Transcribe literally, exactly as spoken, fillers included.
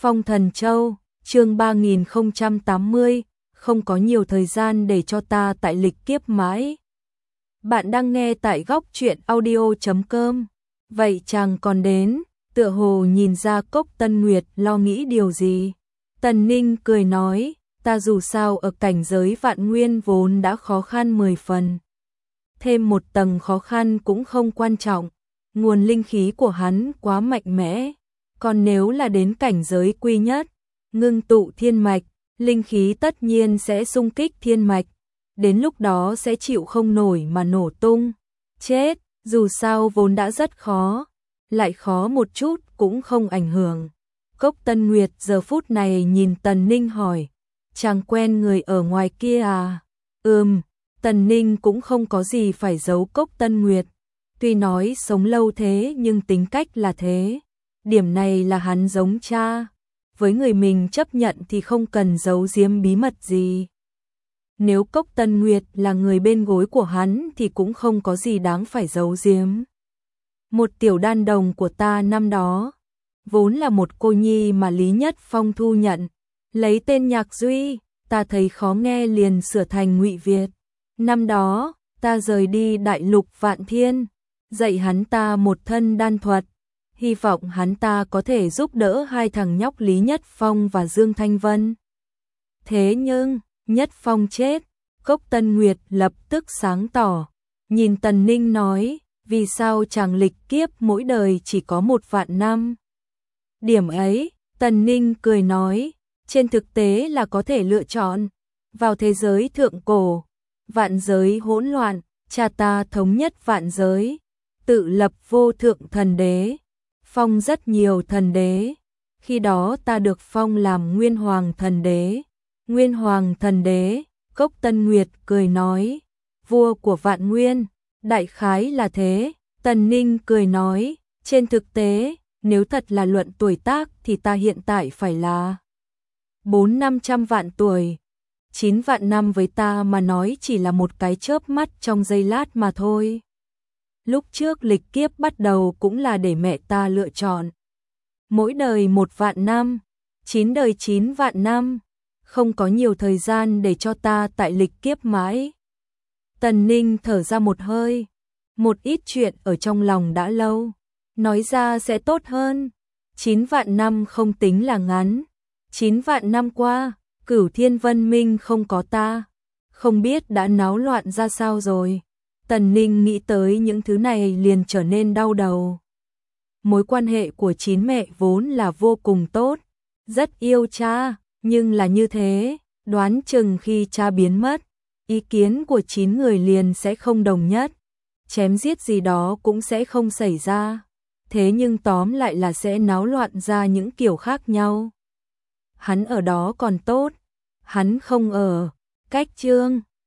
Phong Thần Châu, chương ba nghìn không trăm tám mươi, không có nhiều thời gian để cho ta tại lịch kiếp mãi. Bạn đang nghe tại góc truyện audio chấm com. Vậy chàng còn đến, tựa hồ nhìn ra Cốc Tân Nguyệt lo nghĩ điều gì. Tần Ninh cười nói, ta dù sao ở cảnh giới vạn nguyên vốn đã khó khăn mười phần. Thêm một tầng khó khăn cũng không quan trọng, nguồn linh khí của hắn quá mạnh mẽ. Còn nếu là đến cảnh giới quy nhất, ngưng tụ thiên mạch, linh khí tất nhiên sẽ xung kích thiên mạch, đến lúc đó sẽ chịu không nổi mà nổ tung, chết, dù sao vốn đã rất khó, lại khó một chút cũng không ảnh hưởng. Cốc Tân Nguyệt giờ phút này nhìn Tần Ninh hỏi, chàng quen người ở ngoài kia à? Ừm, Tần Ninh cũng không có gì phải giấu Cốc Tân Nguyệt, tuy nói sống lâu thế nhưng tính cách là thế. Điểm này là hắn giống cha, với người mình chấp nhận thì không cần giấu giếm bí mật gì. Nếu Cốc Tân Nguyệt là người bên gối của hắn thì cũng không có gì đáng phải giấu giếm. Một tiểu đan đồng của ta năm đó, vốn là một cô nhi mà Lý Nhất Phong thu nhận, lấy tên Nhạc Duy, ta thấy khó nghe liền sửa thành Ngụy Việt. Năm đó, ta rời đi đại lục Vạn Thiên, dạy hắn ta một thân đan thuật, hy vọng hắn ta có thể giúp đỡ hai thằng nhóc Lý Nhất Phong và Dương Thanh Vân. Thế nhưng, Nhất Phong chết, Cốc Tân Nguyệt lập tức sáng tỏ, nhìn Tần Ninh nói, vì sao chàng lịch kiếp mỗi đời chỉ có một vạn năm? Điểm ấy, Tần Ninh cười nói, trên thực tế là có thể lựa chọn, vào thế giới thượng cổ, vạn giới hỗn loạn, cha ta thống nhất vạn giới, tự lập vô thượng thần đế. Phong rất nhiều thần đế, khi đó ta được phong làm Nguyên Hoàng thần đế. Nguyên Hoàng thần đế, Cốc Tân Nguyệt cười nói, vua của vạn nguyên, đại khái là thế. Tần Ninh cười nói, trên thực tế, nếu thật là luận tuổi tác thì ta hiện tại phải là bốn năm trăm vạn tuổi. Chín vạn năm với ta mà nói chỉ là một cái chớp mắt trong giây lát mà thôi. Lúc trước lịch kiếp bắt đầu cũng là để mẹ ta lựa chọn. Mỗi đời một vạn năm, chín đời chín vạn năm, không có nhiều thời gian để cho ta tại lịch kiếp mãi. Tần Ninh thở ra một hơi, một ít chuyện ở trong lòng đã lâu, nói ra sẽ tốt hơn. Chín vạn năm không tính là ngắn, chín vạn năm qua, Cửu Thiên Vân Minh không có ta, không biết đã náo loạn ra sao rồi. Tần Ninh nghĩ tới những thứ này liền trở nên đau đầu. Mối quan hệ của chín mẹ vốn là vô cùng tốt, rất yêu cha, nhưng là như thế, đoán chừng khi cha biến mất, ý kiến của chín người liền sẽ không đồng nhất, chém giết gì đó cũng sẽ không xảy ra, thế nhưng tóm lại là sẽ náo loạn ra những kiểu khác nhau. Hắn ở đó còn tốt, hắn không ở, cách chương